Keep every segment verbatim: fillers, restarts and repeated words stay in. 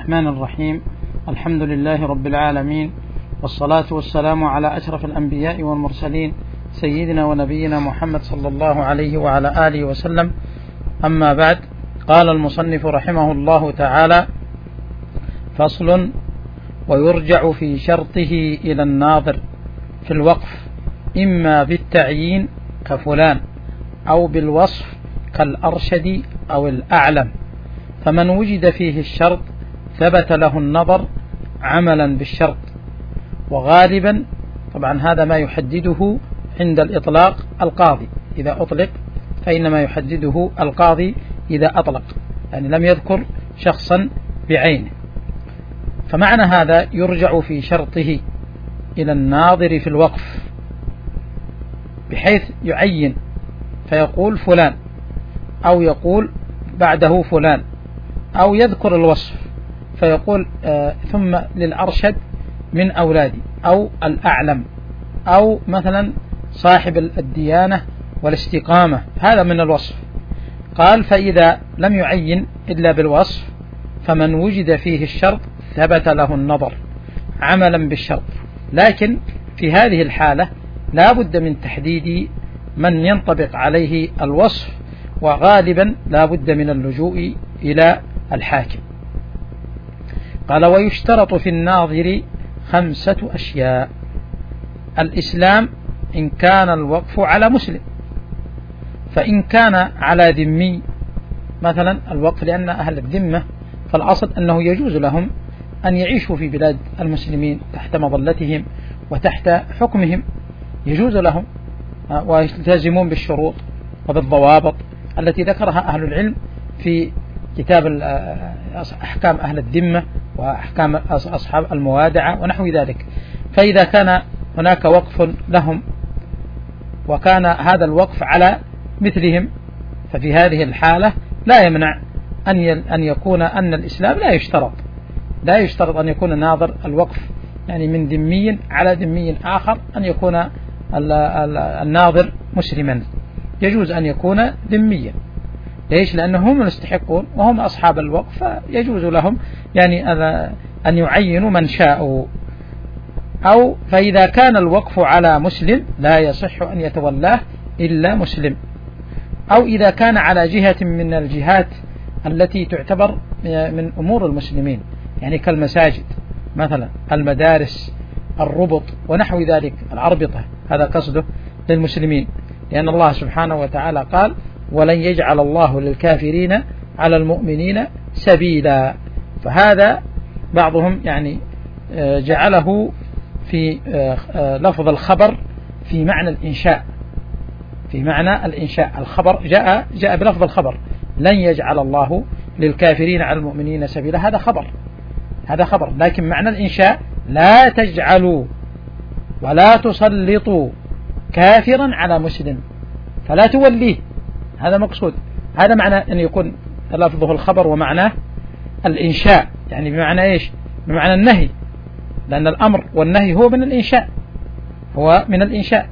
الرحمن الرحيم. الحمد لله رب العالمين، والصلاة والسلام على أشرف الأنبياء والمرسلين سيدنا ونبينا محمد صلى الله عليه وعلى آله وسلم. أما بعد، قال المصنف رحمه الله تعالى: فصل: ويرجع في شرطه إلى الناظر في الوقف إما بالتعيين كفلان أو بالوصف كالأرشد أو الأعلم، فمن وجد فيه الشرط ثبت له النظر عملا بالشرط. وغالبا طبعا هذا ما يحدده عند الإطلاق القاضي، إذا أطلق فإنما يحدده القاضي إذا أطلق، يعني لم يذكر شخصا بعينه. فمعنى هذا يرجع في شرطه إلى الناظر في الوقف بحيث يعين فيقول فلان، أو يقول بعده فلان، أو يذكر الوصف فيقول آه ثم للأرشد من أولادي، أو الأعلم، أو مثلا صاحب الديانة والاستقامة، هذا من الوصف. قال: فإذا لم يعين إلا بالوصف فمن وجد فيه الشرط ثبت له النظر عملا بالشرط. لكن في هذه الحالة لا بد من تحديد من ينطبق عليه الوصف، وغالبا لا بد من اللجوء إلى الحاكم. قال: ويشترط في الناظر خمسة أشياء: الإسلام إن كان الوقف على مسلم، فإن كان على ذمي مثلا الوقف، لأن أهل الذمة فالأصل أنه يجوز لهم أن يعيشوا في بلاد المسلمين تحت مظلتهم وتحت حكمهم، يجوز لهم، ويلتزمون بالشروط وبالضوابط التي ذكرها أهل العلم في كتاب أحكام أهل الذمة وأحكام أصحاب الموادعة ونحو ذلك. فإذا كان هناك وقف لهم وكان هذا الوقف على مثلهم، ففي هذه الحالة لا يمنع أن يكون أن الإسلام لا يشترط لا يشترط أن يكون ناظر الوقف يعني من ذمي على ذمي آخر أن يكون الناظر مسلما، يجوز أن يكون ذميا. ليش؟ لأنهم هم يستحقون وهم أصحاب الوقف، فيجوز لهم يعني أن يعينوا من شاءوا. أو فإذا كان الوقف على مسلم لا يصح أن يتولاه إلا مسلم. أو إذا كان على جهة من الجهات التي تعتبر من أمور المسلمين، يعني كالمساجد مثلا، المدارس، الربط ونحو ذلك، الأربطة، هذا قصده للمسلمين، لأن الله سبحانه وتعالى قال: ولن يجعل الله للكافرين على المؤمنين سبيلا. فهذا بعضهم يعني جعله في لفظ الخبر في معنى الإنشاء، في معنى الإنشاء. الخبر جاء جاء بلفظ الخبر: لن يجعل الله للكافرين على المؤمنين سبيلا، هذا خبر هذا خبر لكن معنى الإنشاء: لا تجعلوا ولا تسلطوا كافرا على مسلم فلا توليه، هذا مقصود. هذا معنى أن يكون لفظه الخبر ومعناه الإنشاء، يعني بمعنى إيش؟ بمعنى النهي، لأن الأمر والنهي هو من الإنشاء هو من الإنشاء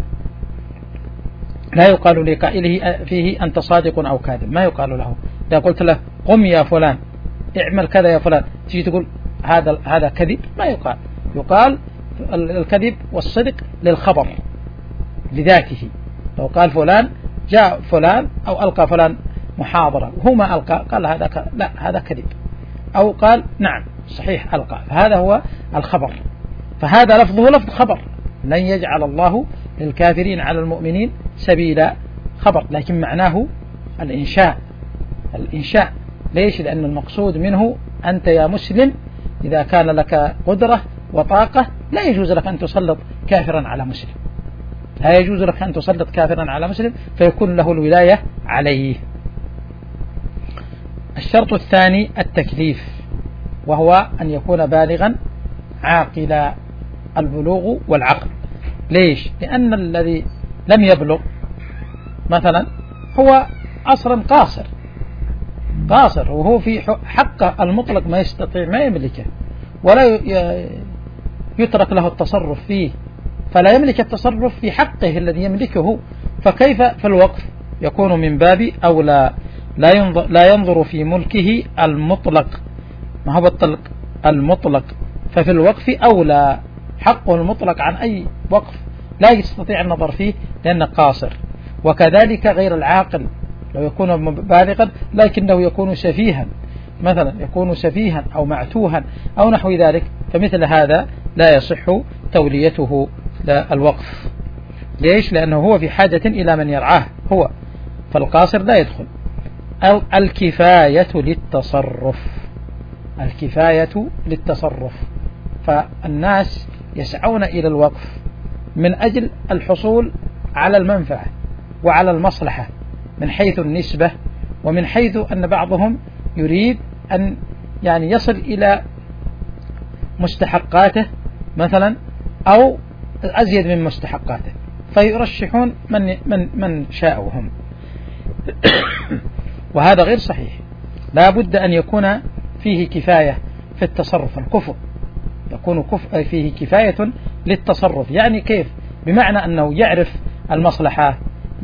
لا يقال لقائله فيه أنت صادق أو كاذب، ما يقال له. إذا قلت له قم يا فلان، اعمل كذا يا فلان، تيجي تقول هذا هذا كذب، ما يقال. يقال الكذب والصدق للخبر لذاته. لو قال فلان جاء فلان أو ألقى فلان محاضرة وهو ما ألقى، قال هذا ك... لا هذا كذب، أو قال نعم صحيح ألقى، فهذا هو الخبر. فهذا لفظه لفظ خبر: لن يجعل الله للكافرين على المؤمنين سبيلا، خبر، لكن معناه الإنشاء الإنشاء ليش؟ لأن المقصود منه أنت يا مسلم إذا كان لك قدرة وطاقة لا يجوز لك أن تسلط كافرا على مسلم، لا يجوز لك أن تسلط كافرا على مسلم فيكون له الولاية عليه. الشرط الثاني التكليف، وهو أن يكون بالغا عاقلا، البلوغ والعقل. ليش؟ لأن الذي لم يبلغ مثلا هو أصلا قاصر قاصر وهو في حقه المطلق ما يستطيع ما يملكه، ولا يترك له التصرف فيه، فلا يملك التصرف في حقه الذي يملكه، فكيف في الوقف يكون من باب أولى. لا ينظر, لا ينظر في ملكه المطلق، ما هو الطلق المطلق، ففي الوقف أولى، حقه المطلق عن أي وقف لا يستطيع النظر فيه لأنه قاصر. وكذلك غير العاقل لو يكون بالغا لكنه يكون سفيها، مثلا يكون سفيها أو معتوها أو نحو ذلك، فمثل هذا لا يصح توليته للوقف. ليش؟ لأنه هو في حاجة إلى من يرعاه هو، فالقاصر لا يدخل. أو الكفاية للتصرف، الكفاية للتصرف، فالناس يسعون إلى الوقف من أجل الحصول على المنفعة وعلى المصلحة من حيث النسبة، ومن حيث أن بعضهم يريد أن يعني يصل إلى مستحقاته مثلا أو أزيد من مستحقاته، فيرشحون من من من شاءوا هم. وهذا غير صحيح، لا بد أن يكون فيه كفاية في التصرف. الكفر يكون كف فيه كفاية للتصرف، يعني كيف؟ بمعنى أنه يعرف المصلحة،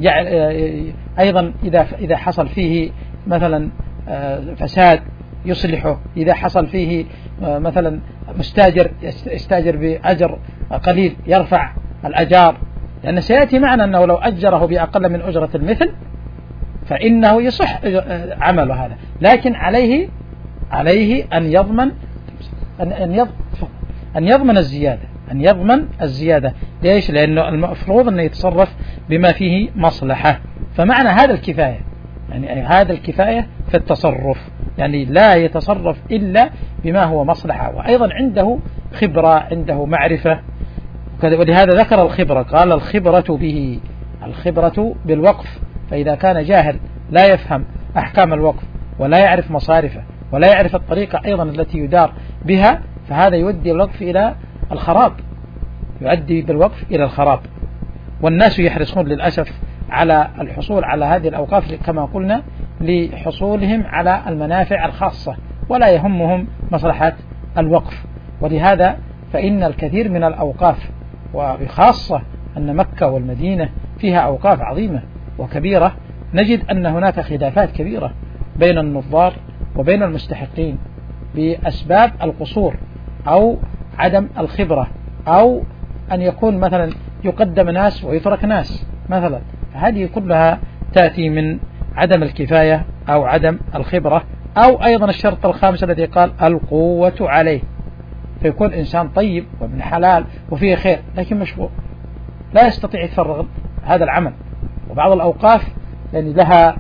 أيضا إذا إذا حصل فيه مثلا فساد يصلحه، إذا حصل فيه مثلا مستاجر يستاجر بأجر قليل يرفع الأجار، لأن سيأتي معنا أنه لو أجره بأقل من أجرة المثل فإنه يصح عمله هذا، لكن عليه عليه أن يضمن أن يضمن أن يضمن الزيادة أن يضمن الزيادة. ليش؟ لأنه المفروض أن يتصرف بما فيه مصلحة. فمعنى هذا الكفاية يعني هذا الكفاية في التصرف، يعني لا يتصرف إلا بما هو مصلحة، وأيضا عنده خبرة، عنده معرفة. ولهذا ذكر الخبرة، قال الخبرة به، الخبرة بالوقف. فإذا كان جاهل لا يفهم أحكام الوقف ولا يعرف مصارفه ولا يعرف الطريقة أيضا التي يدار بها، فهذا يؤدي الوقف إلى الخراب، يؤدي بالوقف إلى الخراب. والناس يحرصون للأسف على الحصول على هذه الأوقاف كما قلنا لحصولهم على المنافع الخاصة، ولا يهمهم مصلحة الوقف. ولهذا فإن الكثير من الأوقاف، وبخاصة أن مكة والمدينة فيها أوقاف عظيمة وكبيرة، نجد أن هناك خلافات كبيرة بين النظار وبين المستحقين بأسباب القصور أو عدم الخبرة، أو أن يكون مثلا يقدم ناس ويترك ناس مثلا. هذه كلها تأتي من عدم الكفاية أو عدم الخبرة، أو أيضا الشرط الخامس الذي قال القوة عليه، فيكون إنسان طيب وابن حلال وفيه خير لكن مشغول لا يستطيع يتفرغ هذا العمل. وبعض الأوقاف يعني لها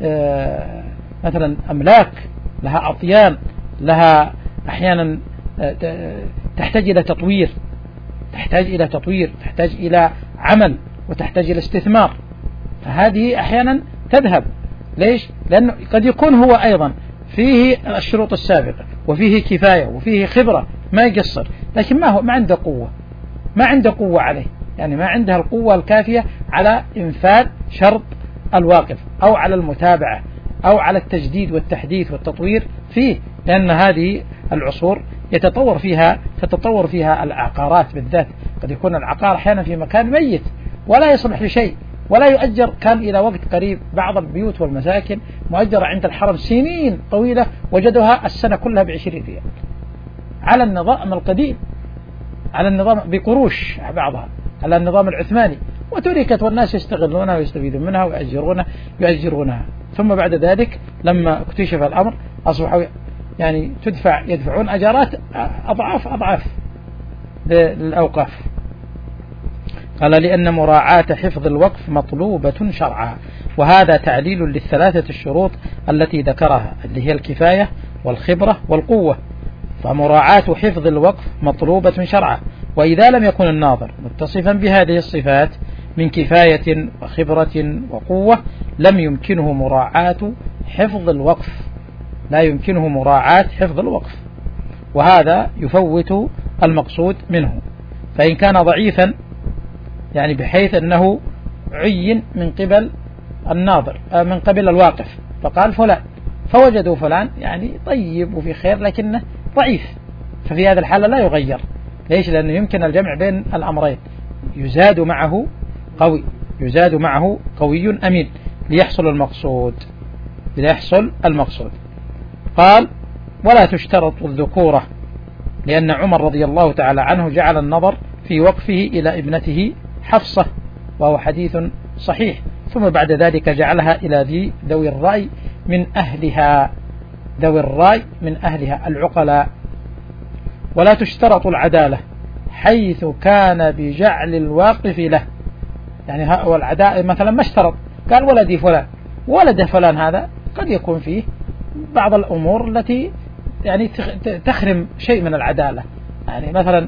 مثلا أملاك، لها أطيان، لها أحيانا تحتاج إلى تطوير، تحتاج إلى تطوير تحتاج إلى عمل وتحتاج إلى استثمار، فهذه أحيانا تذهب. ليش؟ لأنه قد يكون هو أيضا فيه الشروط السابقة وفيه كفاية وفيه خبرة ما يقصر، لكن ما هو ما عنده قوة، ما عنده قوة عليه، يعني ما عندها القوة الكافية على إنفاذ شرط الواقف أو على المتابعة أو على التجديد والتحديث والتطوير فيه، لأن هذه العصور يتطور فيها تتطور فيها العقارات بالذات. قد يكون العقار أحيانا في مكان ميت ولا يصلح لشيء ولا يؤجر. كان إلى وقت قريب بعض البيوت والمساكن مؤجرة عند الحرم سنين طويلة وجدوها السنة كلها بعشرين ريال على النظام القديم، على النظام بقروش بعضها على النظام العثماني، وتركت والناس يستغلونها ويستفيدون منها ويأجرونها يؤجرونها. ثم بعد ذلك لما اكتشف الأمر أصبحوا يعني تدفع يدفعون أجارات أضعاف أضعاف للأوقاف. قال لأن مراعاة حفظ الوقف مطلوبة شرعا، وهذا تعليل للثلاثة الشروط التي ذكرها اللي هي الكفاية والخبرة والقوة. فمراعاة حفظ الوقف مطلوبة شرعا، وإذا لم يكن الناظر متصفا بهذه الصفات من كفاية وخبرة وقوة لم يمكنه مراعاة حفظ الوقف، لا يمكنه مراعاة حفظ الوقف، وهذا يفوت المقصود منه. فإن كان ضعيفا يعني بحيث أنه عين من قبل الناظر من قبل الواقف فقال فلان، فوجدوا فلان يعني طيب وفي خير لكنه ضعيف، ففي هذا الحالة لا يغير. ليش؟ لأنه يمكن الجمع بين الأمرين، يزاد معه قوي يزاد معه قوي أمين ليحصل المقصود ليحصل المقصود. قال ولا تشترط الذكورة لأن عمر رضي الله تعالى عنه جعل النظر في وقفه إلى ابنته حفصة، وهو حديث صحيح، ثم بعد ذلك جعلها إلى ذي ذوي الرأي من أهلها، ذوي الرأي من أهلها العقلاء. ولا تشترط العدالة حيث كان بجعل الواقف له، يعني هو العدالة مثلا ما اشترط، قال ولدي فلان، ولد فلان هذا قد يكون فيه بعض الأمور التي يعني تخرم شيء من العدالة، يعني مثلا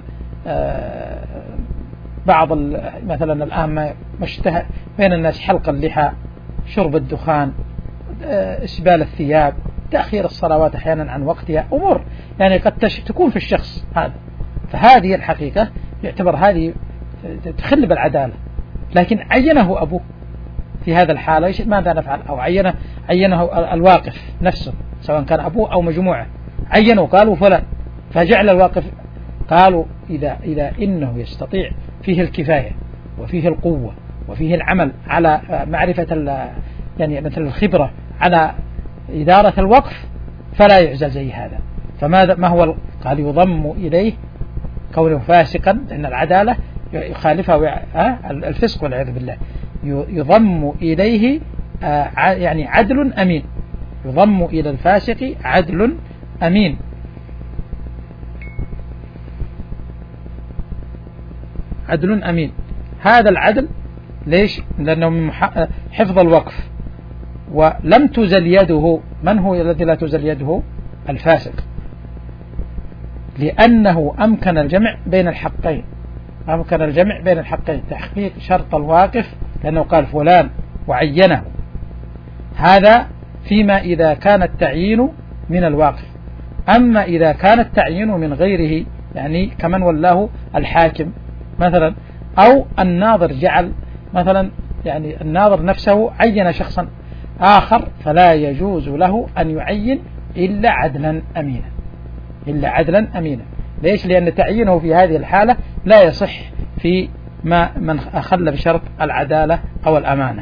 بعض مثلا الآن ما اشتهى بين الناس حلق اللحى، شرب الدخان، إسبال الثياب، تأخير الصلوات أحيانا عن وقتها، أمور يعني قد تكون في الشخص هذا، فهذه الحقيقة يعتبر هذه تخل بالعدالة. لكن عينه أبوه في هذا الحالة ماذا نفعل؟ أو عينه عينه الواقف نفسه سواء كان أبوه أو مجموعة، عينه قالوا فلان فجعل الواقف، قالوا إذا إذا إنه يستطيع فيه الكفاية وفيه القوة وفيه العمل على معرفة يعني مثل الخبرة على إدارة الوقف فلا يعزل زي هذا. فماذا ما هو؟ قال يضم إليه كونه فاسقا، لأن العدالة يخالفها الفسق والعياذ بالله، يضم إليه يعني عدل أمين، يضم إلى الفاسق عدل أمين. عدل أمين، هذا العدل ليش؟ لأنه من حفظ الوقف، ولم تزل يده. من هو الذي لا تزل يده؟ الفاسق، لأنه أمكن الجمع بين الحقين، أمكن الجمع بين الحقين، تحقيق شرط الواقف، لأنه قال فلان وعينه، هذا فيما إذا كان التعيين من الواقف. أما إذا كان التعيين من غيره، يعني كمن ولاه الحاكم مثلا، أو الناظر جعل مثلا، يعني الناظر نفسه عين شخصا آخر، فلا يجوز له أن يعين إلا عدلا أمينا، إلا عدلا أمينا. ليش؟ لأن تعيينه في هذه الحالة لا يصح في ما من أخل بشرط العدالة أو الأمانة،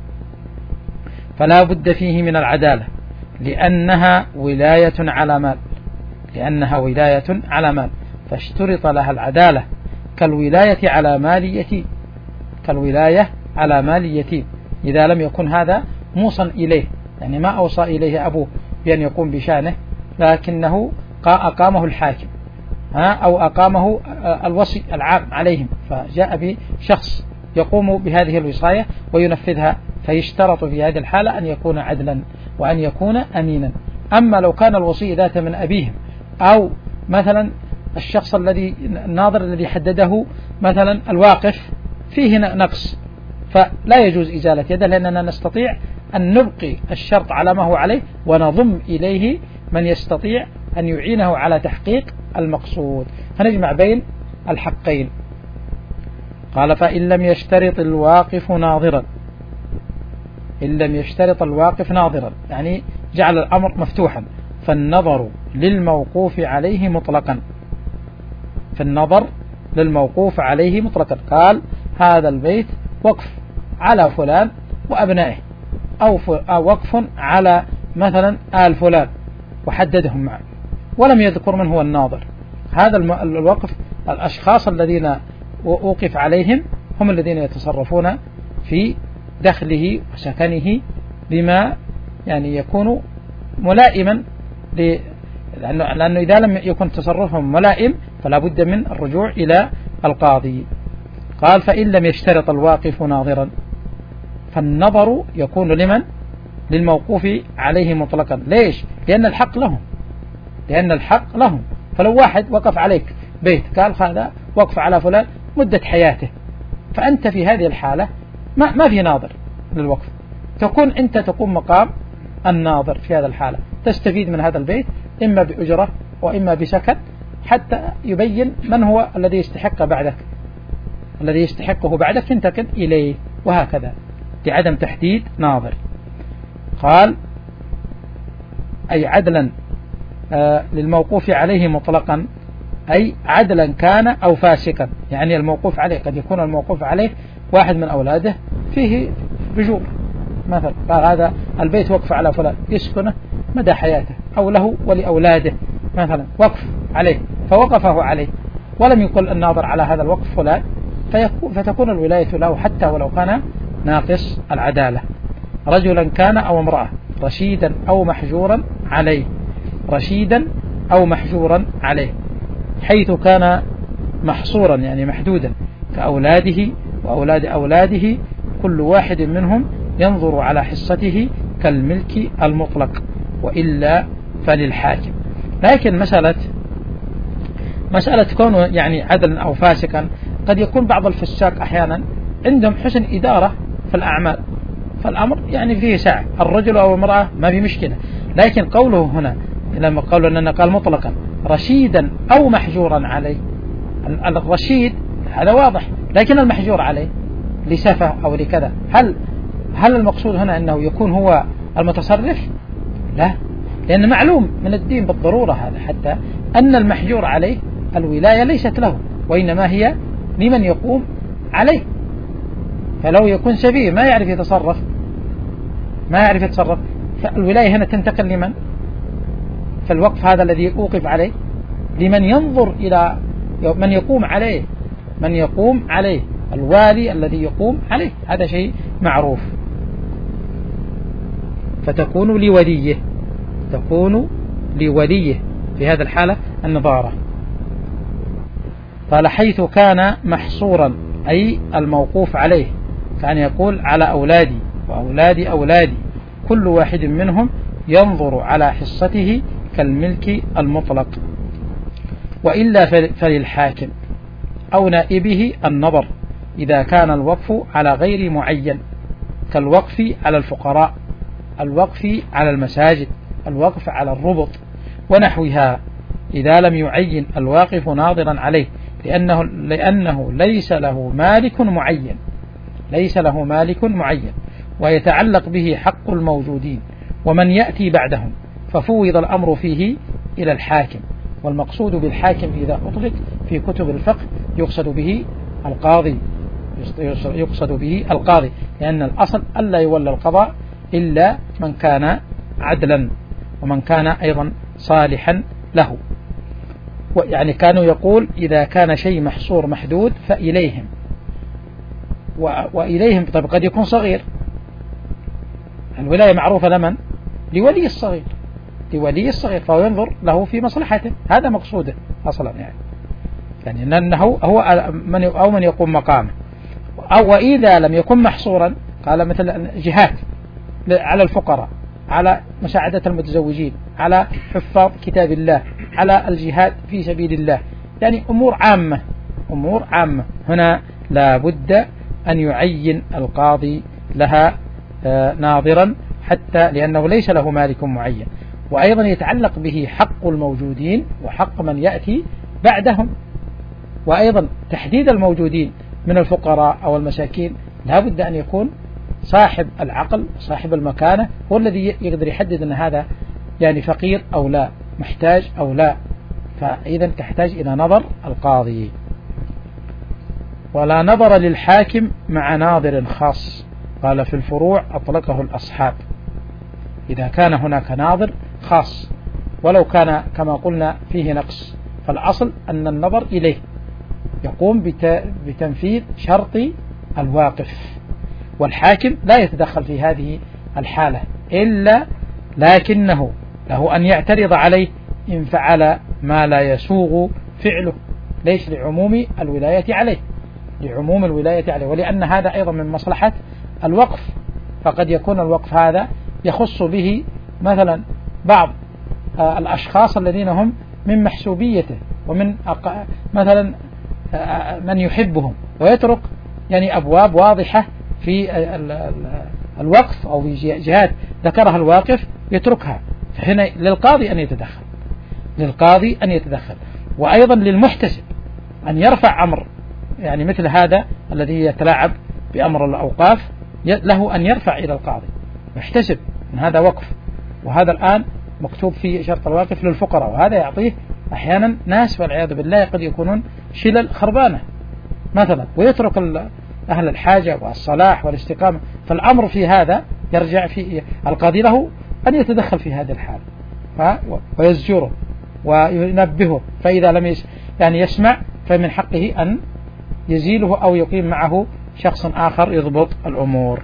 فلا بد فيه من العدالة، لأنها ولاية على مال، لأنها ولاية على مال، فاشترط لها العدالة، كالولاية على مال يتيم، كالولاية على مال يتيم إذا لم يكن هذا موصى إليه، يعني ما أوصى إليه أبوه بأن يقوم بشانه، لكنه أقامه الحاكم أو أقامه الوصي العام عليهم، فجاء بشخص يقوم بهذه الوصاية وينفذها، فيشترط في هذه الحالة أن يكون عدلا وأن يكون أمينا. أما لو كان الوصي ذات من أبيهم، أو مثلا الشخص الذي الناظر الذي حدده مثلا الواقف فيه نقص، فلا يجوز إزالة يده، لأننا نستطيع أن نبقي الشرط على ما هو عليه ونضم إليه من يستطيع أن يعينه على تحقيق المقصود، فنجمع بين الحقين. قال فإن لم يشترط الواقف ناظرا، إن لم يشترط الواقف ناظرا يعني جعل الأمر مفتوحا، فالنظر للموقوف عليه مطلقا، فالنظر للموقوف عليه مطلقا، قال هذا البيت وقف على فلان وأبنائه، أو وقف على مثلا آل فلان وحددهم معه، ولم يذكر من هو الناظر. هذا الوقف الأشخاص الذين وقف عليهم هم الذين يتصرفون في دخله وسكنه بما يعني يكون ملائما، لأنه, لأنه إذا لم يكن تصرفهم ملائم فلا بد من الرجوع إلى القاضي. قال فإن لم يشترط الواقف ناظرا، فالنظر يكون لمن؟ للموقوف عليه مطلقا. ليش؟ لأن الحق لهم، لأن الحق لهم. فلو واحد وقف عليك بيت قال هذا وقف على فلان مدة حياته، فأنت في هذه الحالة ما, ما في ناظر للوقف، تكون أنت تقوم مقام الناظر في هذا الحالة، تستفيد من هذا البيت إما بأجرة وإما بسكن، حتى يبين من هو الذي يستحق بعدك، الذي يستحقه بعدك تنتقل إليه، وهكذا لعدم تحديد ناظر. قال أي عدلا آه للموقوف عليه مطلقا، أي عدلا كان أو فاسقا، يعني الموقوف عليه قد يكون الموقوف عليه واحد من أولاده فيه بجور مثلا، قال هذا البيت وقف على فلان يسكنه مدى حياته، أو له ولأولاده مثلا وقف عليه فوقفه عليه ولم يقل الناظر على هذا الوقف فلان، فتكون الولاية له حتى ولو كان ناقص العدالة. رجلا كان أو امرأة، رشيدا أو محجورا عليه، رشيدا أو محجورا عليه، حيث كان محصورا يعني محدودا كأولاده وأولاد أولاده، كل واحد منهم ينظر على حصته كالملك المطلق، وإلا فللحاكم. لكن مسألة مسألة كونه يعني عدلا أو فاسقا، قد يكون بعض الفساق أحيانا عندهم حسن إدارة في الأعمال، فالأمر يعني فيه سعة، الرجل أو المرأة ما في مشكلة. لكن قوله هنا لما قالوا أننا قال مطلقا رشيدا أو محجورا عليه، الرشيد هذا واضح، لكن المحجور عليه لسفة أو لكذا، هل هل المقصود هنا أنه يكون هو المتصرف؟ لا، لأن معلوم من الدين بالضرورة هذا حتى أن المحجور عليه الولاية ليست له، وإنما هي لمن يقوم عليه. فلو يكون سفيه ما يعرف يتصرف ما يعرف يتصرف فالولاية هنا تنتقل لمن؟ فالوقف هذا الذي أوقف عليه لمن ينظر إلى من يقوم عليه، من يقوم عليه الوالي الذي يقوم عليه، هذا شيء معروف. فتكون لوليه، تكون لوليه في هذا الحالة النظارة. قال حيث كان محصورا أي الموقوف عليه، كان يقول على أولادي وأولاد أولادي، كل واحد منهم ينظر على حصته كالملك المطلق، وإلا فللحاكم أو نائبه النظر إذا كان الوقف على غير معين، كالوقف على الفقراء، الوقف على المساجد، الوقف على الربط ونحوها، إذا لم يعين الواقف ناظرا عليه، لأنه, لأنه ليس له مالك معين، ليس له مالك معين، ويتعلق به حق الموجودين ومن يأتي بعدهم، ففوض الأمر فيه إلى الحاكم. والمقصود بالحاكم إذا أطلق في كتب الفقه يقصد به القاضي، يقصد به القاضي، لأن الأصل ألا يولى القضاء إلا من كان عدلا ومن كان أيضا صالحا له. يعني كانوا يقول إذا كان شيء محصور محدود فإليهم، وإليهم طيب قد يكون صغير، الولاية معروفة لمن؟ لولي الصغير، لولي الصغير، فهو ينظر له في مصلحته، هذا مقصوده أصلا، يعني يعني أنه هو من أو من يقوم مقامه. أو وإذا لم يكن محصورا قال مثل جهات على الفقراء، على مساعدة المتزوجين، على حفاظ كتاب الله، على الجهاد في سبيل الله، يعني أمور عامة، أمور عامة، هنا لا بد أن يعين القاضي لها ناظرا، حتى لأنه ليس له مالك معين، وأيضا يتعلق به حق الموجودين وحق من يأتي بعدهم، وأيضا تحديد الموجودين من الفقراء أو المساكين لا بد أن يكون صاحب العقل صاحب المكانة هو الذي يقدر يحدد أن هذا يعني فقير أو لا، محتاج أو لا، فإذا تحتاج إلى نظر القاضي. ولا نظر للحاكم مع ناظر خاص، قال في الفروع أطلقه الأصحاب، إذا كان هناك ناظر خاص ولو كان كما قلنا فيه نقص، فالأصل أن النظر إليه يقوم بتنفيذ شرط الواقف، والحاكم لا يتدخل في هذه الحالة إلا لكنه له أن يعترض عليه إن فعل ما لا يسوغ فعله، ليس لعموم الولاية عليه، لعموم الولاية عليه، ولأن هذا أيضا من مصلحة الوقف، فقد يكون الوقف هذا يخص به مثلا بعض الأشخاص الذين هم من محسوبيته ومن مثلا من يحبهم، ويترك يعني أبواب واضحة في الوقف أو في جهات ذكرها الواقف يتركها، فهنا للقاضي أن يتدخل، للقاضي أن يتدخل، وأيضا للمحتسب أن يرفع أمر يعني مثل هذا الذي يتلاعب بأمر الأوقاف، له أن يرفع إلى القاضي يحتسب أن هذا وقف، وهذا الآن مكتوب في شرط الواقف للفقراء، وهذا يعطيه أحيانا ناس والعياذ بالله قد يكونون شلل خربانة مثلا، ويترك أهل الحاجة والصلاح والاستقامة، فالأمر في هذا يرجع في القاضي له أن يتدخل في هذه الحالة ويزجره وينبهه، فإذا لم يس يعني يسمع فمن حقه أن يزيله أو يقيم معه شخص آخر يضبط الأمور.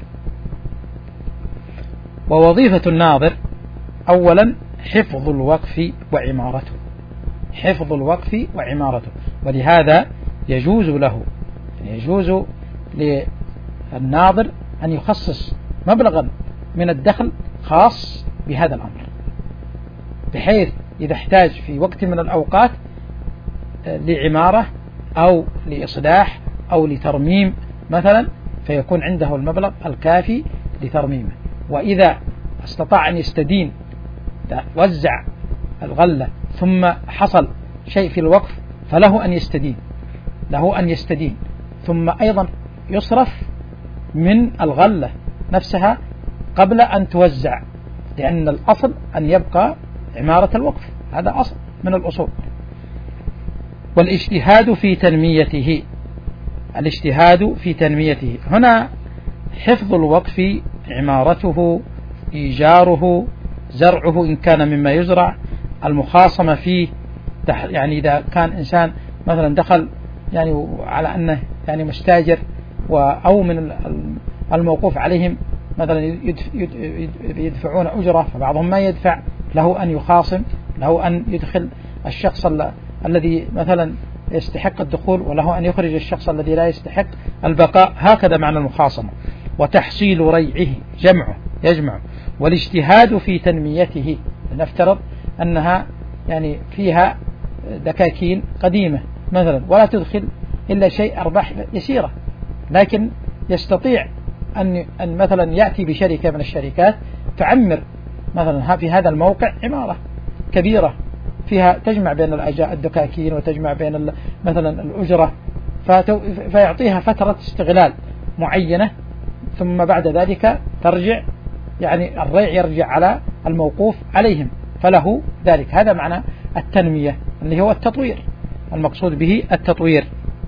ووظيفة الناظر أولا حفظ الوقف وعمارته، حفظ الوقف وعمارته، ولهذا يجوز له يجوز للناظر أن يخصص مبلغا من الدخل خاص بهذا الأمر، بحيث إذا احتاج في وقت من الأوقات لعمارة أو لإصلاح أو لترميم مثلا، فيكون عنده المبلغ الكافي لترميمه. وإذا استطاع أن يستدين، وزع الغلة ثم حصل شيء في الوقف فله أن يستدين، له أن يستدين ثم أيضا يصرف من الغلة نفسها قبل أن توزع، لأن الأصل أن يبقى عمارة الوقف، هذا أصل من الأصول. والاجتهاد في تنميته، الاجتهاد في تنميته هنا حفظ الوقف، عمارته، إيجاره، زرعه إن كان مما يزرع، المخاصمة فيه، يعني إذا كان إنسان مثلا دخل يعني على أنه يعني مستاجر أو من الموقوف عليهم مثلا يدفعون أجرة فبعضهم ما يدفع، له أن يخاصم، له أن يدخل الشخص الذي مثلا يستحق الدخول، وله أن يخرج الشخص الذي لا يستحق البقاء، هكذا معنى المخاصمة. وتحصيل ريعه، جمعه، يجمع. والاجتهاد في تنميته، نفترض أنها يعني فيها دكاكين قديمة مثلا ولا تدخل إلا شيء أرباح يسيرة، لكن يستطيع أن أن مثلا يأتي بشركة من الشركات تعمر مثلا في هذا الموقع عمارة كبيرة فيها تجمع بين الدكاكين وتجمع بين مثلا الأجرة، فيعطيها فترة استغلال معينة، ثم بعد ذلك ترجع يعني الريع يرجع على الموقوف عليهم، فله ذلك. هذا معنى التنمية اللي هو التطوير، المقصود به التطوير.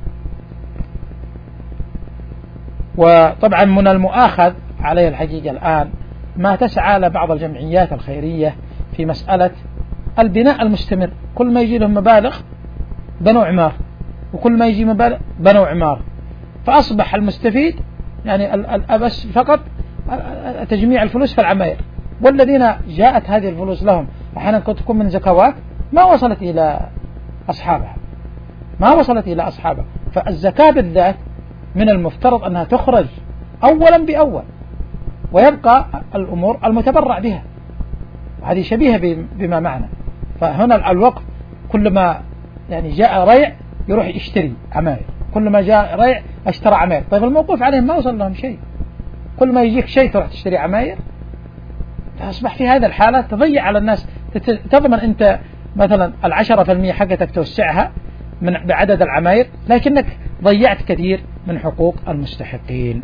وطبعا من المؤاخذ عليه الحقيقة الآن ما تسعى لبعض الجمعيات الخيرية في مسألة البناء المستمر، كل ما يجي لهم مبالغ بنوا عمار، وكل ما يجي مبالغ بنوا عمار، فأصبح المستفيد يعني بس فقط تجميع الفلوس في العماير، والذين جاءت هذه الفلوس لهم أحيانا قد تكون من زكوات ما وصلت إلى أصحابها، ما وصلت إلى أصحابها. فالزكاة بالذات من المفترض أنها تخرج أولا بأول، ويبقى الأمور المتبرع بها، وهذه شبيهة بما معنا. فهنا الوقف كل ما يعني جاء ريع يروح يشتري عماير، كل ما جاء ريع اشترى عماير. طيب الموقوف عليهم ما وصل لهم شيء، كل ما يجيك شيء تروح تشتري عماير، فأصبح في هذا الحالة تضيع على الناس. تضمن أنت مثلا العشرة في المية حقتك توسعها من بعدد العماير، لكنك ضيعت كثير من حقوق المستحقين.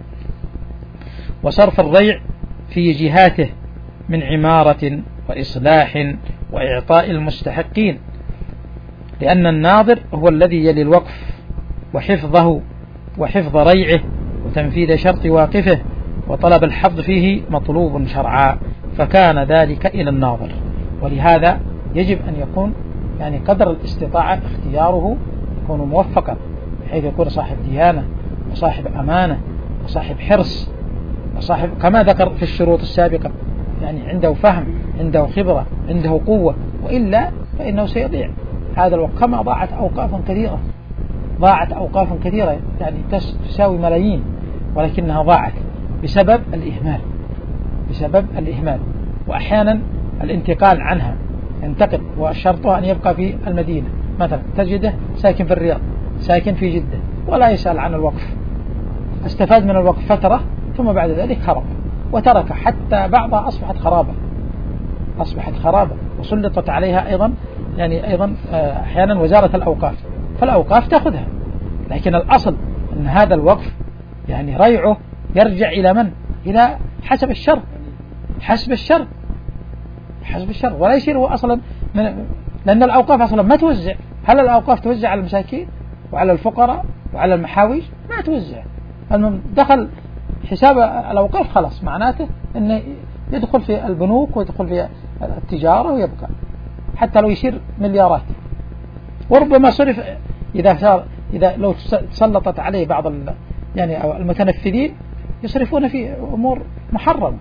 وصرف الريع في جهاته من عمارة وإصلاح وإعطاء المستحقين، لأن الناظر هو الذي يلي الوقف وحفظه وحفظ ريعه وتنفيذ شرط واقفه، وطلب الحظ فيه مطلوب شرعا، فكان ذلك إلى الناظر. ولهذا يجب أن يكون يعني قدر الاستطاعة اختياره يكون موفقا، بحيث يكون صاحب ديانة وصاحب أمانة وصاحب حرص وصاحب كما ذكر في الشروط السابقة، يعني عنده فهم، عنده خبرة، عنده قوة، وإلا فإنه سيضيع هذا الوقت. كما ضاعت أوقافا كثيرة، ضاعت أوقافا كثيرة يعني تساوي ملايين، ولكنها ضاعت بسبب الإهمال، بسبب الإهمال. وأحيانا الانتقال عنها ينتقل، وشرطها أن يبقى في المدينة، مثلا تجده ساكن في الرياض، ساكن في جدة، ولا يسأل عن الوقف، استفاد من الوقف فترة ثم بعد ذلك هرب وترك، حتى بعضها أصبحت خرابة، أصبحت خرابة وسلطت عليها أيضا يعني أيضا أحيانا وزارة الأوقاف، فالأوقاف تأخذها. لكن الأصل أن هذا الوقف يعني ريعه يرجع إلى من؟ إلى حسب الشر، حسب الشر، حسب الشر، ولا يصير هو أصلا من، لأن الأوقاف أصلا ما توزع. هل الأوقاف توزع على المساكين وعلى الفقراء وعلى المحاويج؟ ما توزع. المهم دخل حساب الأوقاف خلاص معناته أنه يدخل في البنوك ويدخل في التجارة ويبقى. حتى لو يصير مليارات. وربما صرف إذا صار إذا لو تسلطت عليه بعض يعني أو المتنفذين يصرفون في أمور محرمة.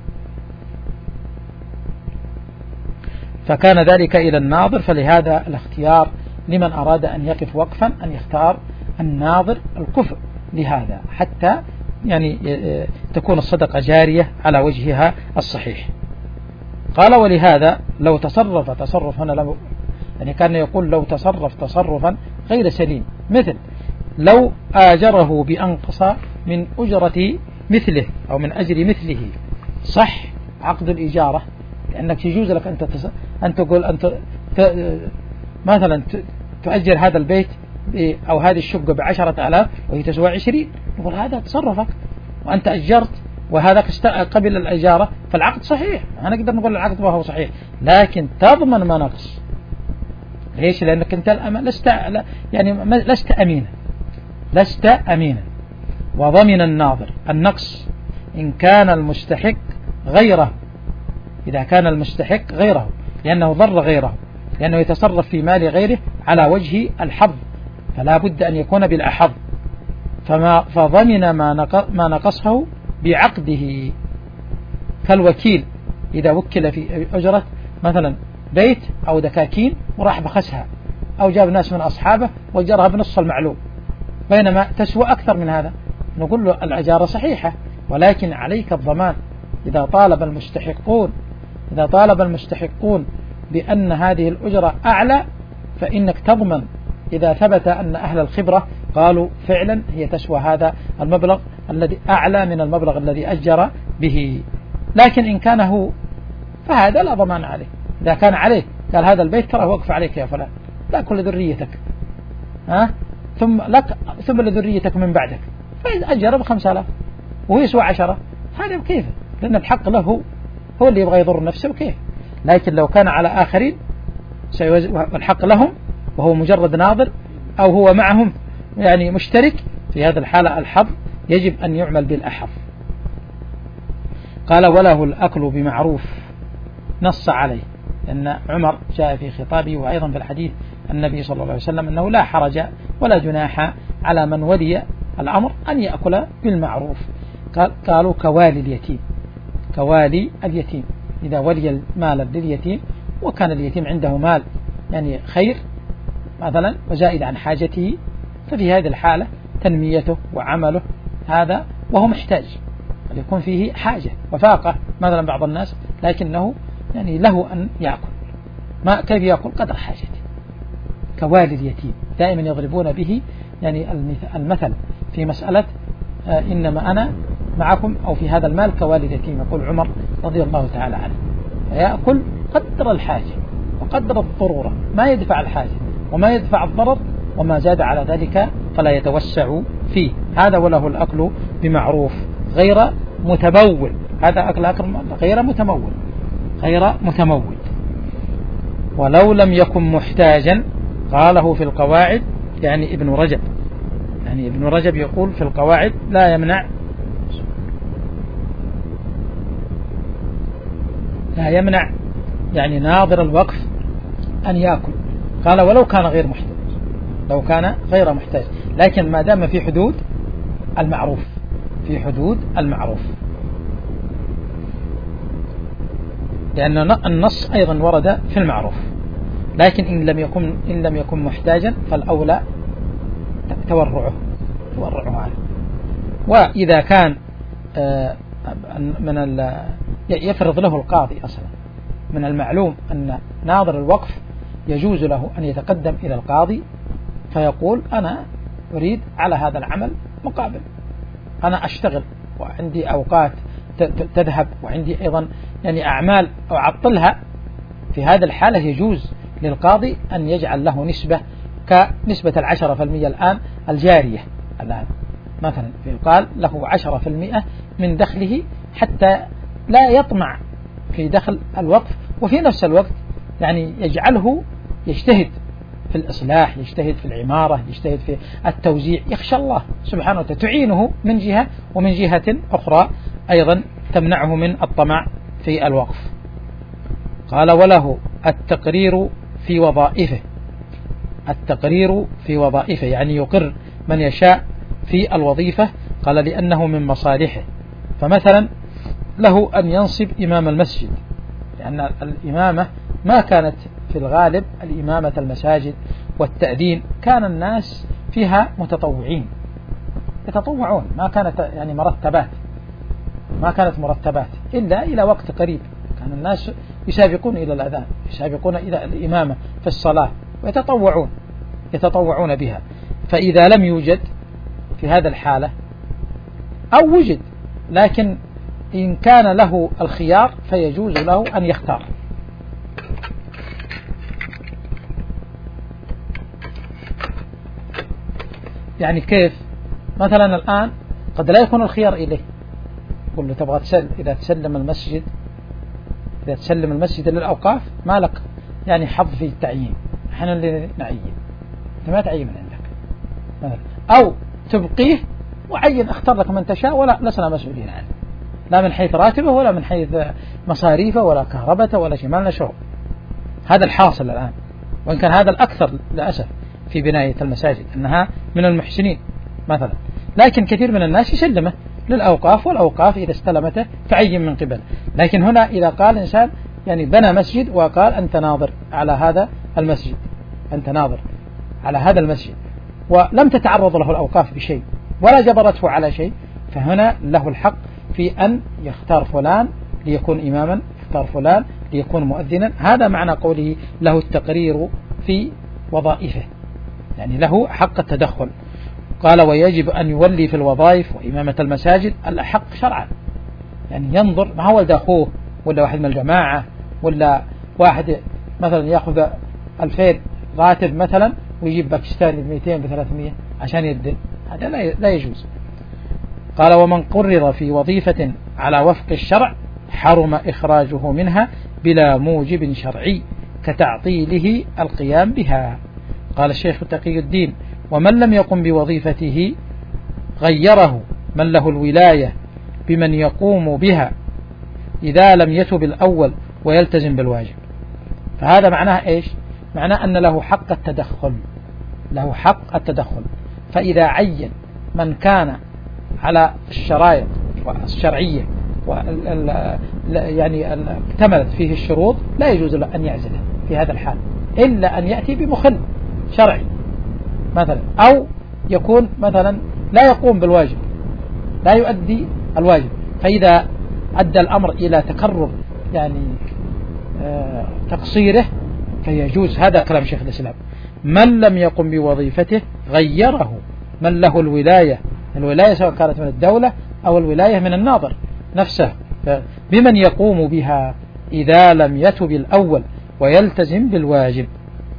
فكان ذلك إلى الناظر، فلهذا الاختيار لمن أراد أن يقف وقفا أن يختار الناظر الكفء لهذا حتى يعني تكون الصدقة جارية على وجهها الصحيح. قال ولهذا لو تصرف تصرف هنا لو يعني كان يقول لو تصرف تصرفا غير سليم، مثل لو آجره بأنقص من أجرة مثله أو من أجر مثله صح عقد الإجارة، لأنك يجوز لك أن أن تقول أنت مثلا تؤجر هذا البيت أو هذه الشقة بعشرة آلاف وهي تسوى عشرين، نقول هذا تصرفك وأنت أجرت وهذا قبل الإجارة فالعقد صحيح، أنا نقدر نقول العقد وهو صحيح، لكن تضمن ما نقص. ليش؟ لأنك أنت لست يعني لست أمينا لست أمينا وضمن الناظر النقص إن كان المستحق غيره، إذا كان المستحق غيره لأنه ضر غيره، لأنه يتصرف في مال غيره على وجه الحظ، فلا بد أن يكون بالأحظ، فما فضمن ما نقصه بعقده. كالوكيل إذا وكل في أجرة مثلا بيت أو دكاكين وراح بخسها أو جاب ناس من أصحابه وجرها بنص المعلوم بينما تسوى أكثر من هذا، نقول له الأجارة صحيحة ولكن عليك الضمان. إذا طالب المستحقون إذا طالب المستحقون بأن هذه الأجرة أعلى فإنك تضمن إذا ثبت أن أهل الخبرة قالوا فعلا هي تسوى هذا المبلغ الذي أعلى من المبلغ الذي أجر به. لكن إن كان هو فهذا لا ضمان عليه. إذا كان عليه قال هذا البيت ترى وقف عليك يا فلان، لا كل ذريتك ها ثم لك ثم لذريتك من بعدك، فإذا أجر بخمسة آلاف وهو يسوى عشرة هذا كيف؟ لأن الحق له هو, هو اللي يبغى يضر نفسه وكيف. لكن لو كان على آخرين والحق لهم وهو مجرد ناظر أو هو معهم يعني مشترك، في هذا الحالة الحظ يجب أن يعمل بالأحظ. قال وله الأكل بمعروف، نص عليه أن عمر جاء في خطابه وأيضا في الحديث النبي صلى الله عليه وسلم أنه لا حرج ولا جناح على من ولي الأمر أن يأكل بالمعروف. قال قالوا كوالي اليتيم، كوالي اليتيم إذا ولي المال لليتيم وكان اليتيم عنده مال يعني خير مثلا وزائد عن حاجته، ففي هذه الحالة تنميته وعمله هذا وهو محتاج يكون فيه حاجة وفاقة مثلا بعض الناس لكنه يعني له أن يأكل، ما كيف يأكل قدر حاجته. كوالي اليتيم دائما يضربون به يعني المثل في مسألة آه إنما أنا معكم أو في هذا المال كوالي اليتيم، يقول عمر رضي الله تعالى عنه يأكل قدر الحاجة وقدر الضرورة، ما يدفع الحاجة وما يدفع الضرر، وما زاد على ذلك فلا يتوسع فيه. هذا وله الأكل بمعروف غير متمول، هذا أكل أكل غير متمول غير متمول. ولو لم يكن محتاجا قاله في القواعد يعني ابن رجب، يعني ابن رجب يقول في القواعد لا يمنع لا يمنع يعني ناظر الوقف أن يأكل، قال ولو كان غير محتاج، لو كان غير محتاج، لكن ما دام في حدود المعروف في حدود المعروف، لأن النص أيضا ورد في المعروف. لكن إن لم يكن إن لم يكن محتاجا فالأولى تورعه تورعه عنه. وإذا كان من يفرض له القاضي أصلا من المعلوم أن ناظر الوقف يجوز له أن يتقدم إلى القاضي فيقول أنا أريد على هذا العمل مقابل، أنا أشتغل وعندي أوقات تذهب وعندي أيضا يعني أعمال أعطلها، في هذا الحالة يجوز للقاضي أن يجعل له نسبة كنسبة العشرة في المئة الآن الجارية الآن مثلا، يقال له عشرة في المئة من دخله حتى لا يطمع في دخل الوقف، وفي نفس الوقت يعني يجعله يجتهد في الإصلاح، يجتهد في العمارة، يجتهد في التوزيع، يخشى الله سبحانه وتعالى تعينه من جهة، ومن جهة أخرى أيضا تمنعه من الطمع في الوقف. قال وله التقرير في وظائفه، التقرير في وظائفه يعني يقر من يشاء في الوظيفة. قال لأنه من مصالحه، فمثلا له أن ينصب إمام المسجد، لأن الإمامة ما كانت في الغالب الإمامة المساجد والتأذين كان الناس فيها متطوعين يتطوعون، ما كانت يعني مرتبات، ما كانت مرتبات إلا إلى وقت قريب. كان الناس يسابقون إلى الأذان، يسابقون إلى الإمامة في الصلاة ويتطوعون يتطوعون بها. فإذا لم يوجد في هذا الحالة أو وجد لكن إن كان له الخيار فيجوز له أن يختار. يعني كيف؟ مثلا الآن قد لا يكون الخيار إليه، يقول له تبغى تسلم، إذا تسلم المسجد إذا تسلم المسجد للأوقاف ما لك يعني حظ في التعيين، احنا اللي نعين، انت ما تعين من عندك، أو تبقيه وعين اختار لك من تشاء ولا لسنا مسؤولين عنه، لا من حيث راتبه ولا من حيث مصاريفه ولا كهربته ولا شيء، ما لنا شغل. هذا الحاصل الآن، وإن كان هذا الأكثر للأسف في بناية المساجد أنها من المحسنين مثلا، لكن كثير من الناس يسلمه للأوقاف، والأوقاف إذا استلمته تعين من قبل. لكن هنا إذا قال إنسان يعني بنى مسجد وقال أنت ناظر على هذا المسجد، أنت ناظر على هذا المسجد، ولم تتعرض له الأوقاف بشيء ولا جبرته على شيء، فهنا له الحق في أن يختار فلان ليكون إماما، يختار فلان ليكون مؤذنا. هذا معنى قوله له التقرير في وظائفه، يعني له حق التدخل. قال ويجب أن يولي في الوظائف وإمامة المساجد الأحق شرعا، يعني ينظر ما هو ولد أخوه ولا واحد من الجماعة ولا واحد مثلا يأخذ ألفين راتب مثلا ويجيب باكستاني بمئتين بثلاثمية عشان يدن، هذا لا يجوز. قال ومن قرر في وظيفة على وفق الشرع حرم إخراجه منها بلا موجب شرعي كتعطيله القيام بها. قال الشيخ تقي الدين ومن لم يقم بوظيفته غيره من له الولاية بمن يقوم بها إذا لم يتب الأول ويلتزم بالواجب. فهذا معناه إيش؟ معناه أن له حق التدخل، له حق التدخل. فإذا عين من كان على الشرائط الشرعية يعني اكتملت فيه الشروط لا يجوز له أن يعزله في هذا الحال، إلا أن يأتي بمخل شرعي مثلا، أو يكون مثلا لا يقوم بالواجب، لا يؤدي الواجب. فإذا أدى الأمر إلى تكرر يعني آه تقصيره فيجوز. هذا كلام شيخ الإسلام. من لم يقم بوظيفته غيره من له الولاية، الولاية سواء كانت من الدولة أو الولاية من الناظر نفسه، بمن يقوم بها إذا لم يتب الأول ويلتزم بالواجب.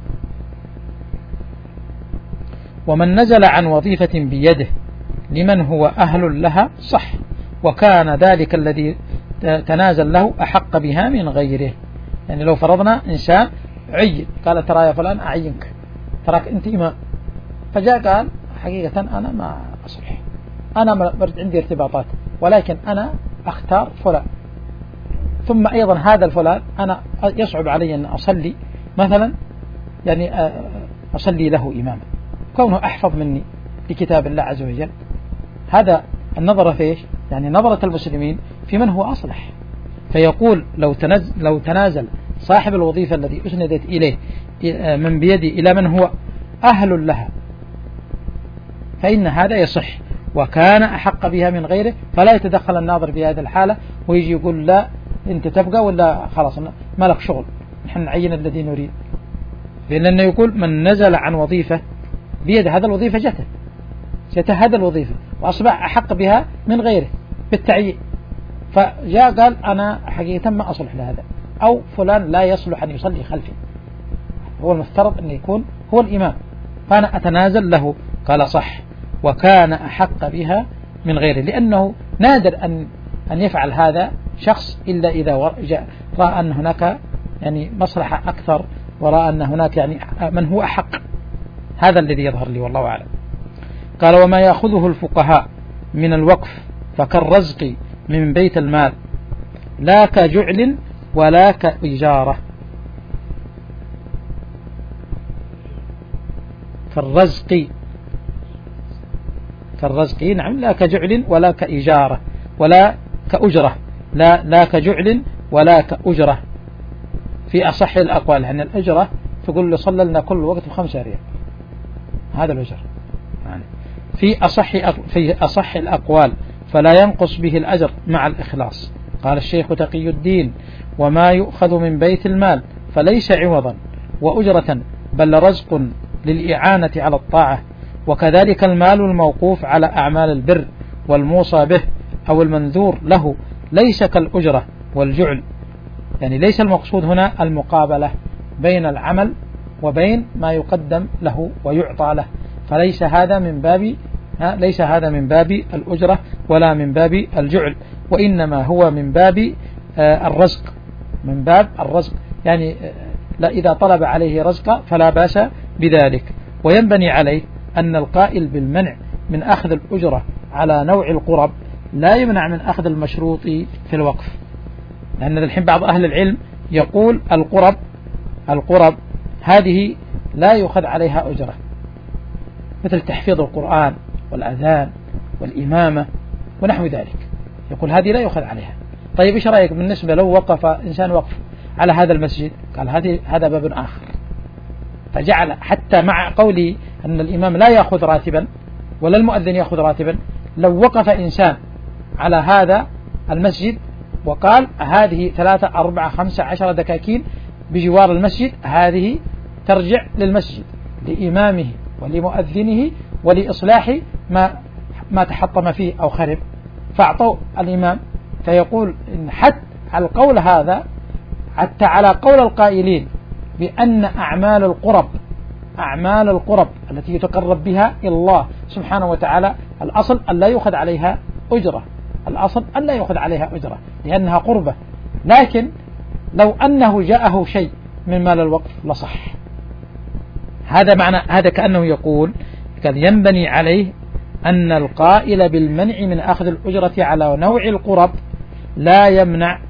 ومن نزل عن وظيفة بيده لمن هو أهل لها صح، وكان ذلك الذي تنازل له أحق بها من غيره. يعني لو فرضنا إنسان عين قال ترى يا فلان أعينك، تراك أنت إمام، فجاء قال حقيقة أنا ما أصلح، أنا عندي ارتباطات، ولكن أنا أختار فلان، ثم أيضا هذا الفلان أنا يصعب علي أن أصلي مثلا، يعني أصلي له إماما كونه أحفظ مني لكتاب الله عز وجل. هذا النظرة في إيش؟ يعني نظرة المسلمين في من هو أصلح. فيقول لو تنازل, لو تنازل صاحب الوظيفة الذي أسندت إليه من بيدي إلى من هو أهل لها فإن هذا يصح، وكان أحق بها من غيره، فلا يتدخل الناظر في هذه الحالة ويجي يقول لا أنت تبقى ولا خلاص ما لك شغل، نحن نعين الذي نريد. لأنه يقول من نزل عن وظيفة بيد هذا الوظيفة جته جته هذا الوظيفة وأصبح أحق بها من غيره بالتعيين، فجاء قال أنا حقيقة ما أصلح لهذا، أو فلان لا يصلح أن يصلي خلفي، هو المفترض أن يكون هو الإمام، فأنا أتنازل له. قال صح، وكان أحق بها من غيره، لأنه نادر أن أن يفعل هذا شخص إلا إذا رأى أن هناك يعني مصلحة أكثر، ورأى أن هناك يعني من هو أحق. هذا الذي يظهر لي والله أعلم. قال وما يأخذه الفقهاء من الوقف فكالرزق من بيت المال لا كجعل ولا كإجارة. كالرزق كالرزق نعم، لا كجعل ولا كإجارة ولا كأجرة، لا لا كجعل ولا كأجرة في أصح الأقوال. يعني الأجرة تقول له صلى لنا كل وقت بخمسة ريال، هذا الأجر يعني في أصح في أصح الأقوال، فلا ينقص به الأجر مع الإخلاص. قال الشيخ تقي الدين: وما يؤخذ من بيت المال فليس عوضا وأجرة بل رزق للإعانة على الطاعة، وكذلك المال الموقوف على أعمال البر والموصى به أو المنذور له ليس كالأجرة والجعل. يعني ليس المقصود هنا المقابلة بين العمل وبين ما يقدم له ويعطى له، فليس هذا من باب ليس هذا من باب الأجرة ولا من باب الجعل، وإنما هو من باب الرزق، من باب الرزق. يعني لا، إذا طلب عليه رزق فلا بأس بذلك. وينبني عليه أن القائل بالمنع من أخذ الأجرة على نوع القرب لا يمنع من أخذ المشروط في الوقف، لأن الحين بعض أهل العلم يقول القرب القرب هذه لا يؤخذ عليها أجرة، مثل تحفيظ القرآن والأذان والإمامة ونحو ذلك، يقول هذه لا يؤخذ عليها. طيب إيش رأيك بالنسبة لو وقف إنسان وقف على هذا المسجد؟ قال هذه هذا باب آخر، فجعل حتى مع قولي أن الإمام لا يأخذ راتبا ولا المؤذن يأخذ راتبا، لو وقف إنسان على هذا المسجد وقال هذه ثلاثة أربعة خمسة عشر دكاكين بجوار المسجد، هذه ترجع للمسجد لإمامه ولمؤذنه ولإصلاح ما ما تحطم فيه أو خرب، فأعطوا الإمام. فيقول إن حتى على القول هذا، حتى على قول القائلين بأن أعمال القرب أعمال القرب التي يتقرب بها إلى الله سبحانه وتعالى الأصل أن لا يؤخذ عليها أجرة، الأصل أن لا يؤخذ عليها أجرة لأنها قربة، لكن لو أنه جاءه شيء من مال الوقف لصح. هذا معنى، هذا كأنه يقول قال ينبني عليه أن القائل بالمنع من أخذ الأجرة على نوع القرب لا يمنع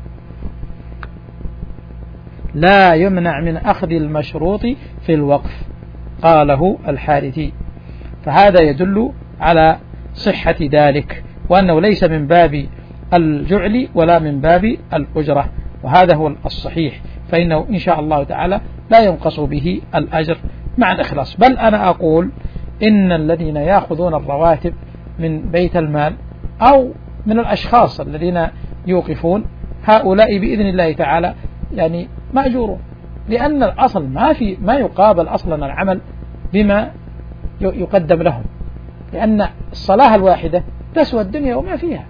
لا يمنع من أخذ المشروط في الوقف، قاله الحارثي. فهذا يدل على صحة ذلك، وأنه ليس من باب الجعل ولا من باب الأجرة، وهذا هو الصحيح، فإنه إن شاء الله تعالى لا ينقص به الأجر مع الإخلاص. بل أنا أقول إن الذين يأخذون الرواتب من بيت المال أو من الأشخاص الذين يوقفون، هؤلاء بإذن الله تعالى يعني مأجورون، لأن الأصل ما في ما يقابل أصلا العمل بما يقدم لهم، لأن الصلاة الواحدة تسوى الدنيا وما فيها.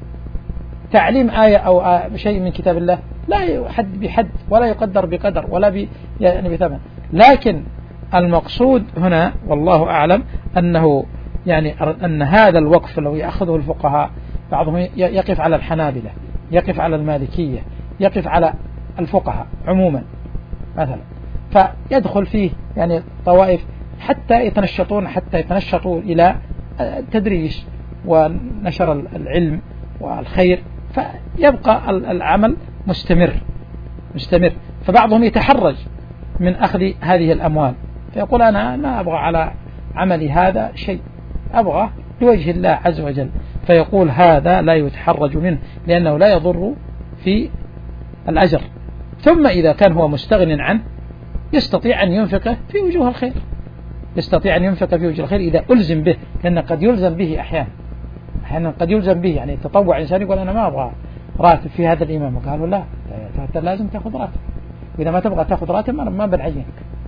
تعليم آية أو شيء من كتاب الله لا يحد بحد ولا يقدر بقدر ولا ب يعني بثمن، لكن المقصود هنا والله أعلم أنه يعني أن هذا الوقف لو يأخذه الفقهاء، بعضهم يقف على الحنابلة، يقف على المالكية، يقف على الفقهاء عموما مثلا، فيدخل فيه يعني طوائف حتى يتنشطون حتى يتنشطوا إلى التدريس ونشر العلم والخير، فيبقى العمل مستمر مستمر. فبعضهم يتحرج من أخذ هذه الأموال، فيقول أنا ما أبغى على عملي هذا شيء، أبغى لوجه الله عز وجل، فيقول هذا لا يتحرج منه لأنه لا يضر في الأجر. ثم إذا كان هو مستغن عنه يستطيع أن ينفق في وجوه الخير، يستطيع أن ينفق في وجوه الخير إذا ألزم به، لأن قد يلزم به أحيانا أحيانا قد يلزم به، يعني تطوع إنسان يقول أنا ما أبغى راتب في هذا الإمام، وقالوا لا لازم تأخذ راتب، وإذا ما تبغى تأخذ راتب ما بنعينك.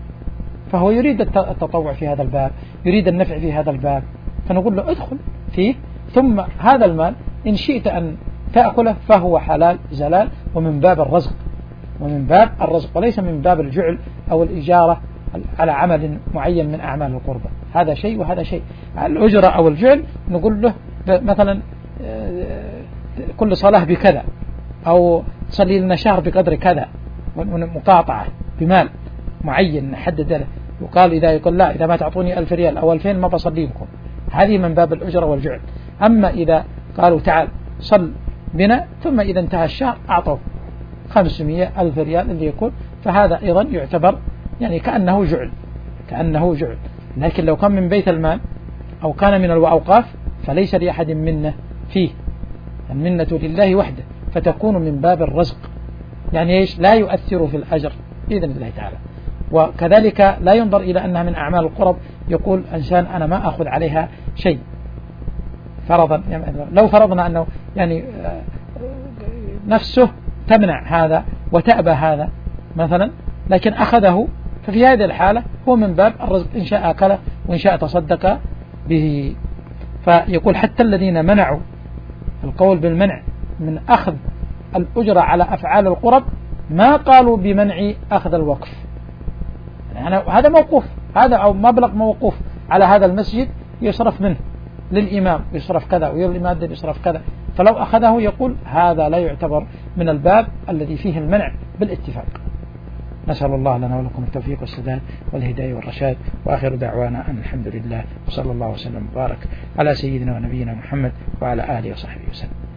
فهو يريد التطوع في هذا الباب، يريد النفع في هذا الباب، فنقول له ادخل فيه، ثم هذا المال إن شئت أن تأكله فهو حلال زلال، ومن باب الرزق ومن باب الرزق وليس من باب الجعل أو الإجارة على عمل معين من أعمال القربة. هذا شيء وهذا شيء. الأجرة أو الجعل نقول له مثلا كل صلاة بكذا، أو تصلي لنا شهر بقدر كذا، مقاطعة بمال معين نحدد له، وقال إذا يقول لا إذا ما تعطوني ألف ريال أو ألفين ما بصلي لكم، هذه من باب الأجرة والجعل. أما إذا قالوا تعال صل بنا، ثم إذا انتهى الشهر أعطوا خمسمائة ألف ريال اللي يكون، فهذا أيضا يعتبر يعني كأنه جعل كأنه جعل لكن لو كان من بيت المال أو كان من الأوقاف فليس لأحد منه فيه، المنة لله وحده، فتكون من باب الرزق، يعني إيش؟ لا يؤثر في الأجر بإذن الله تعالى. وكذلك لا ينظر إلى أنها من أعمال القرب، يقول إنسان أنا ما أخذ عليها شيء فرضا، يعني لو فرضنا أنه يعني نفسه تمنع هذا وتأبى هذا مثلا، لكن أخذه، ففي هذه الحالة هو من باب الرزق، إن شاء أكله وإن شاء تصدق به. فيقول حتى الذين منعوا، القول بالمنع من أخذ الأجرة على أفعال القرب ما قالوا بمنع أخذ الوقف، يعني هذا موقوف، هذا أو مبلغ موقوف على هذا المسجد يصرف منه للإمام، يصرف كذا والإمام يصرف كذا، فلو أخذه يقول هذا لا يعتبر من الباب الذي فيه المنع بالاتفاق. نسأل الله لنا ولكم التوفيق والسداد والهداية والرشاد، وآخر دعوانا أن الحمد لله، وصلى الله وسلم وبارك على سيدنا ونبينا محمد وعلى آله وصحبه وسلم.